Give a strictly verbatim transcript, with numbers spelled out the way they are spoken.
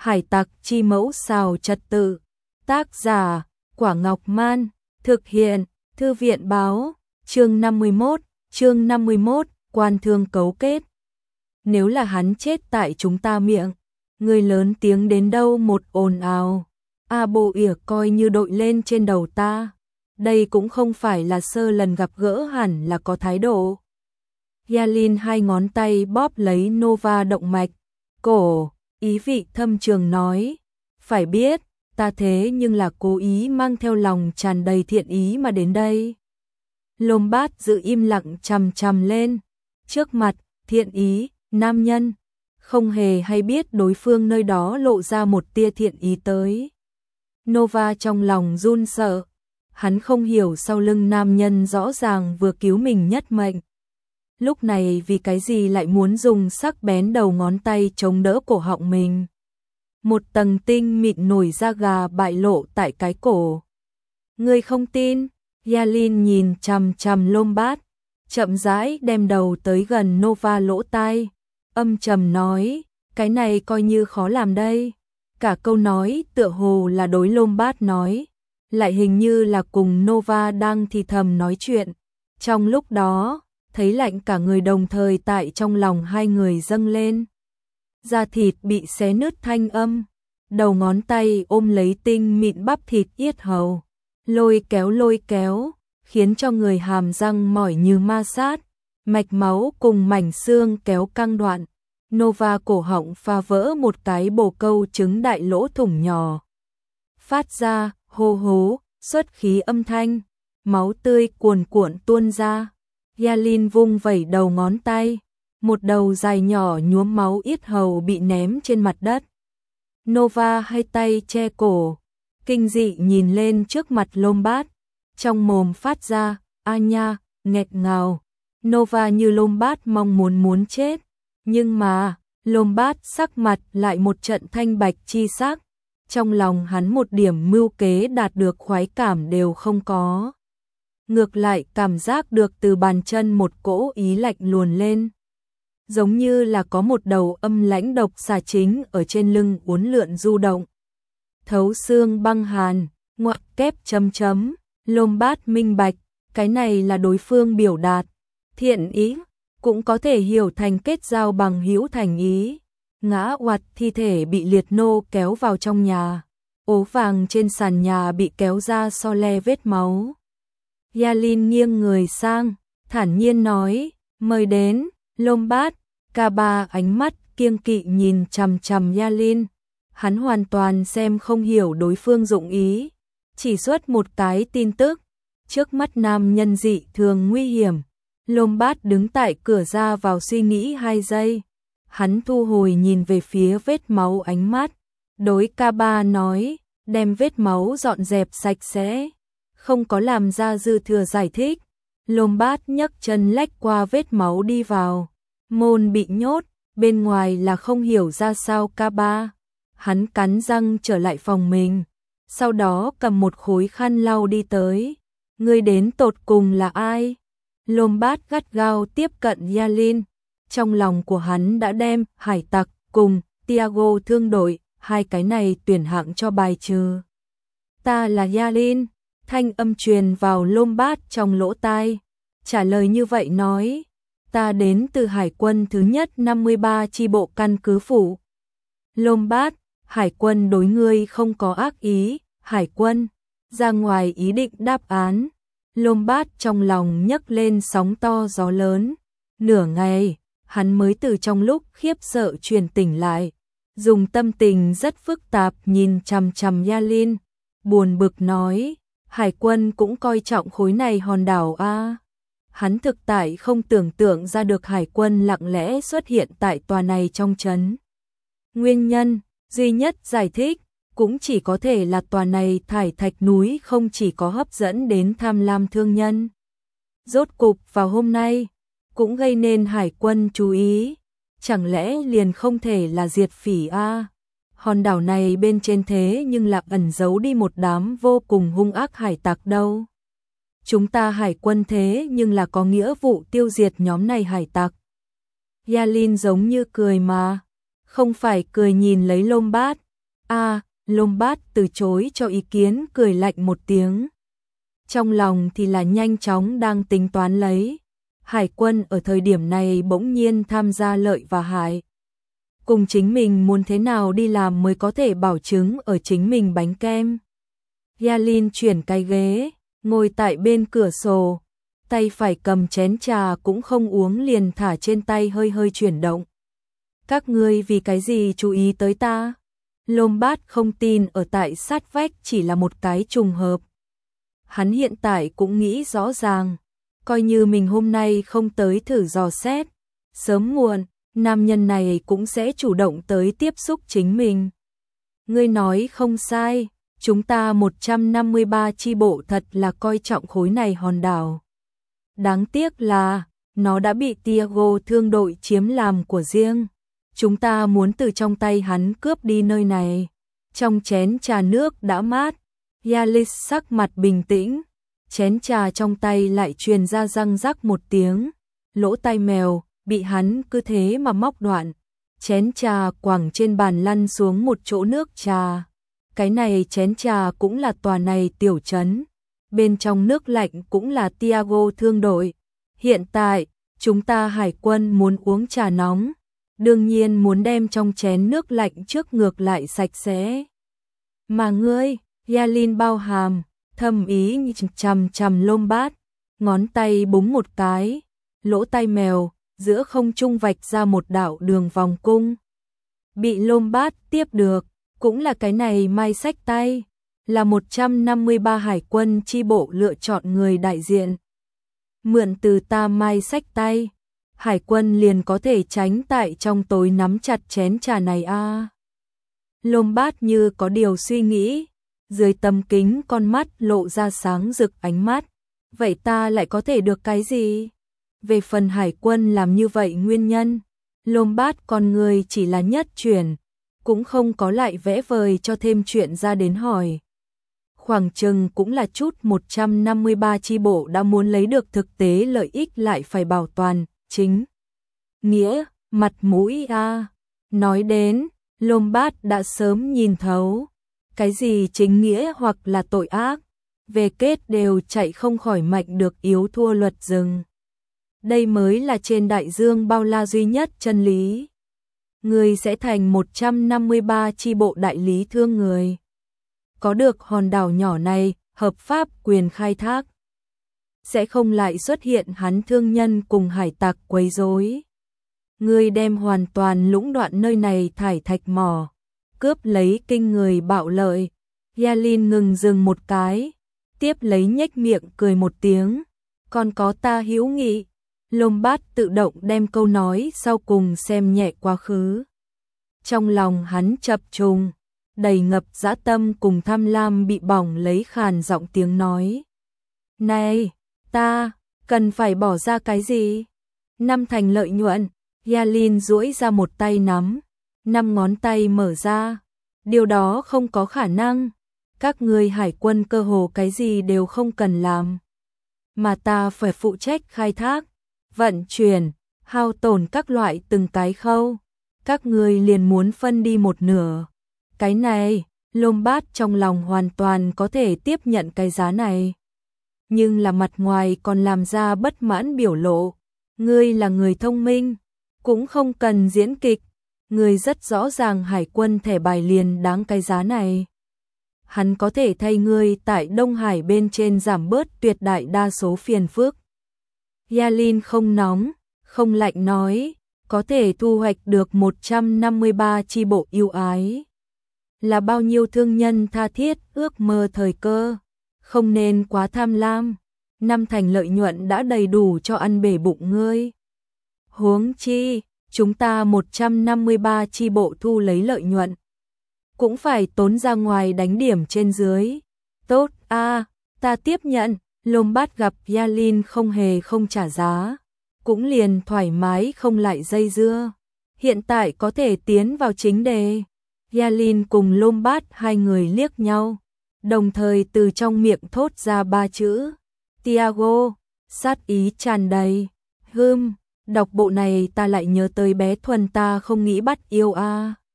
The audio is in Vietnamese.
Hải tặc chi mẫu xào trật tự. Tác giả, Quả Ngọc Man. Thực hiện, Thư viện báo. Chương năm mươi mốt, chương năm mươi mốt, quan thương cấu kết. Nếu là hắn chết tại chúng ta miệng, người lớn tiếng đến đâu một ồn ào. A bộ ỉa coi như đội lên trên đầu ta. Đây cũng không phải là sơ lần gặp gỡ, hẳn là có thái độ. Yalin hai ngón tay bóp lấy Nova động mạch, cổ, ý vị thâm trường nói, phải biết, ta thế nhưng là cố ý mang theo lòng tràn đầy thiện ý mà đến đây. Lombard giữ im lặng chằm chằm lên, trước mặt, thiện ý, nam nhân, không hề hay biết đối phương nơi đó lộ ra một tia thiện ý tới. Nova trong lòng run sợ, hắn không hiểu sau lưng nam nhân rõ ràng vừa cứu mình nhất mệnh. Lúc này vì cái gì lại muốn dùng sắc bén đầu ngón tay chống đỡ cổ họng mình. Một tầng tinh mịn nổi da gà bại lộ tại cái cổ. Ngươi không tin? Yalin nhìn chằm chằm Lombard, chậm rãi đem đầu tới gần Nova lỗ tai, âm trầm nói, cái này coi như khó làm đây. Cả câu nói tựa hồ là đối Lombard nói, lại hình như là cùng Nova đang thì thầm nói chuyện. Trong lúc đó, thấy lạnh cả người đồng thời tại trong lòng hai người dâng lên. Da thịt bị xé nứt thanh âm, đầu ngón tay ôm lấy tinh mịn bắp thịt yết hầu, lôi kéo lôi kéo, khiến cho người hàm răng mỏi như ma sát, mạch máu cùng mảnh xương kéo căng đoạn. Nova cổ họng phá vỡ một cái bồ câu trứng đại lỗ thủng nhỏ. Phát ra, hô hố, xuất khí âm thanh, máu tươi cuồn cuộn tuôn ra. Yalin vung vẩy đầu ngón tay, một đầu dài nhỏ nhuốm máu yết hầu bị ném trên mặt đất. Nova hai tay che cổ, kinh dị nhìn lên trước mặt Lombard, trong mồm phát ra, a nha, nghẹt ngào. Nova như Lombard mong muốn muốn chết, nhưng mà, Lombard sắc mặt lại một trận thanh bạch chi sắc, trong lòng hắn một điểm mưu kế đạt được khoái cảm đều không có. Ngược lại cảm giác được từ bàn chân một cỗ ý lạnh luồn lên. Giống như là có một đầu âm lãnh độc xà chính ở trên lưng uốn lượn du động. Thấu xương băng hàn, ngoặc kép chấm chấm, Lombard minh bạch, cái này là đối phương biểu đạt. Thiện ý, cũng có thể hiểu thành kết giao bằng hữu thành ý. Ngã oặt thi thể bị liệt nô kéo vào trong nhà. Ố vàng trên sàn nhà bị kéo ra so le vết máu. Yalin nghiêng người sang, thản nhiên nói, mời đến, Lombard. Cả ba ánh mắt kiêng kỵ nhìn chằm chằm Yalin. Hắn hoàn toàn xem không hiểu đối phương dụng ý. Chỉ xuất một cái tin tức. Trước mắt nam nhân dị thường nguy hiểm. Lombard đứng tại cửa ra vào suy nghĩ hai giây. Hắn thu hồi nhìn về phía vết máu ánh mắt. Đối ca ba nói, đem vết máu dọn dẹp sạch sẽ. Không có làm ra dư thừa giải thích. Lombard nhấc chân lách qua vết máu đi vào. Môn bị nhốt, bên ngoài là không hiểu ra sao ca ba. Hắn cắn răng trở lại phòng mình. Sau đó cầm một khối khăn lau đi tới. Người đến tột cùng là ai? Lombard gắt gao tiếp cận Yalin. Trong lòng của hắn đã đem hải tặc cùng Tiago thương đội, hai cái này tuyển hạng cho bài trừ. Ta là Yalin, thanh âm truyền vào Lombard trong lỗ tai. Trả lời như vậy nói, ta đến từ hải quân thứ nhất năm mươi ba chi bộ căn cứ phủ. Lombard, hải quân đối ngươi không có ác ý, hải quân, ra ngoài ý định đáp án. Lombard trong lòng nhấc lên sóng to gió lớn. Nửa ngày, hắn mới từ trong lúc khiếp sợ truyền tỉnh lại. Dùng tâm tình rất phức tạp nhìn chằm chằm Yalin. Buồn bực nói, hải quân cũng coi trọng khối này hòn đảo a. Hắn thực tại không tưởng tượng ra được hải quân lặng lẽ xuất hiện tại tòa này trong trấn. Nguyên nhân, duy nhất giải thích, cũng chỉ có thể là tòa này thải thạch núi không chỉ có hấp dẫn đến tham lam thương nhân. Rốt cục vào hôm nay, cũng gây nên hải quân chú ý. Chẳng lẽ liền không thể là diệt phỉ a? Hòn đảo này bên trên thế nhưng là ẩn giấu đi một đám vô cùng hung ác hải tặc đâu. Chúng ta hải quân thế nhưng là có nghĩa vụ tiêu diệt nhóm này hải tặc. Yalin giống như cười mà, không phải cười nhìn lấy Lombard, A, Lombard từ chối cho ý kiến, cười lạnh một tiếng. Trong lòng thì là nhanh chóng đang tính toán lấy. Hải quân ở thời điểm này bỗng nhiên tham gia lợi và hại. Cùng chính mình muốn thế nào đi làm mới có thể bảo chứng ở chính mình bánh kem. Yalin chuyển cái ghế, ngồi tại bên cửa sổ, tay phải cầm chén trà cũng không uống liền thả trên tay hơi hơi chuyển động. Các ngươi vì cái gì chú ý tới ta? Lombard không tin ở tại sát vách chỉ là một cái trùng hợp. Hắn hiện tại cũng nghĩ rõ ràng, coi như mình hôm nay không tới thử dò xét, sớm muộn, nam nhân này cũng sẽ chủ động tới tiếp xúc chính mình. Ngươi nói không sai, chúng ta một trăm năm mươi ba chi bộ thật là coi trọng khối này hòn đảo. Đáng tiếc là, nó đã bị Tiago thương đội chiếm làm của riêng. Chúng ta muốn từ trong tay hắn cướp đi nơi này. Trong chén trà nước đã mát, Yalis sắc mặt bình tĩnh, chén trà trong tay lại truyền ra răng rắc một tiếng, lỗ tai mèo bị hắn cứ thế mà móc đoạn, chén trà quẳng trên bàn lăn xuống một chỗ nước trà. Cái này chén trà cũng là tòa này tiểu trấn, bên trong nước lạnh cũng là Tiago thương đội. Hiện tại, chúng ta hải quân muốn uống trà nóng, đương nhiên muốn đem trong chén nước lạnh trước ngược lại sạch sẽ. Mà ngươi, Yalin bao hàm, thâm ý chằm chằm Lombard, ngón tay búng một cái, lỗ tai mèo, giữa không trung vạch ra một đạo đường vòng cung. Bị Lombard tiếp được, cũng là cái này mai sách tay, là một trăm năm mươi ba hải quân chi bộ lựa chọn người đại diện. Mượn từ ta mai sách tay, hải quân liền có thể tránh tại trong tối nắm chặt chén trà này a. À. Lombard như có điều suy nghĩ, dưới tấm kính con mắt lộ ra sáng rực ánh mắt. Vậy ta lại có thể được cái gì? Về phần hải quân làm như vậy nguyên nhân, Lombard con người chỉ là nhất chuyển, cũng không có lại vẽ vời cho thêm chuyện ra đến hỏi. Khoảng chừng cũng là chút một trăm năm mươi ba chi bộ đã muốn lấy được thực tế lợi ích lại phải bảo toàn, chính nghĩa, mặt mũi a. À. Nói đến, Lombard đã sớm nhìn thấu, cái gì chính nghĩa hoặc là tội ác, về kết đều chạy không khỏi mạnh được yếu thua luật rừng. Đây mới là trên đại dương bao la duy nhất chân lý. Người sẽ thành một trăm năm mươi ba chi bộ đại lý thương người. Có được hòn đảo nhỏ này, hợp pháp quyền khai thác. Sẽ không lại xuất hiện hắn thương nhân cùng hải tặc quấy rối. Người đem hoàn toàn lũng đoạn nơi này thải thạch mỏ, cướp lấy kinh người bạo lợi. Yalin ngừng dừng một cái, tiếp lấy nhếch miệng cười một tiếng. Còn có ta hữu nghị. Lombard tự động đem câu nói sau cùng xem nhẹ quá khứ. Trong lòng hắn chập trùng, đầy ngập dã tâm cùng tham lam bị bỏng lấy khàn giọng tiếng nói. Này, ta, cần phải bỏ ra cái gì? Năm thành lợi nhuận, Yalin duỗi ra một tay nắm, năm ngón tay mở ra. Điều đó không có khả năng, các ngươi hải quân cơ hồ cái gì đều không cần làm. Mà ta phải phụ trách khai thác, vận chuyển, hao tổn các loại từng cái khâu. Các ngươi liền muốn phân đi một nửa. Cái này, Lombard trong lòng hoàn toàn có thể tiếp nhận cái giá này. Nhưng là mặt ngoài còn làm ra bất mãn biểu lộ. Ngươi là người thông minh, cũng không cần diễn kịch. Ngươi rất rõ ràng hải quân thẻ bài liền đáng cái giá này. Hắn có thể thay ngươi tại Đông Hải bên trên giảm bớt tuyệt đại đa số phiền phức. Yalin không nóng, không lạnh nói, có thể thu hoạch được một trăm năm mươi ba chi bộ yêu ái. Là bao nhiêu thương nhân tha thiết ước mơ thời cơ, không nên quá tham lam. Năm thành lợi nhuận đã đầy đủ cho ăn bể bụng ngươi. Huống chi, chúng ta một trăm năm mươi ba chi bộ thu lấy lợi nhuận, cũng phải tốn ra ngoài đánh điểm trên dưới. Tốt a, à, ta tiếp nhận. Lombard gặp Yalin không hề không trả giá, cũng liền thoải mái không lại dây dưa. Hiện tại có thể tiến vào chính đề. Yalin cùng Lombard hai người liếc nhau, đồng thời từ trong miệng thốt ra ba chữ. Tiago, sát ý tràn đầy. Hừm, đọc bộ này ta lại nhớ tới bé Thuần ta không nghĩ bắt yêu a. À.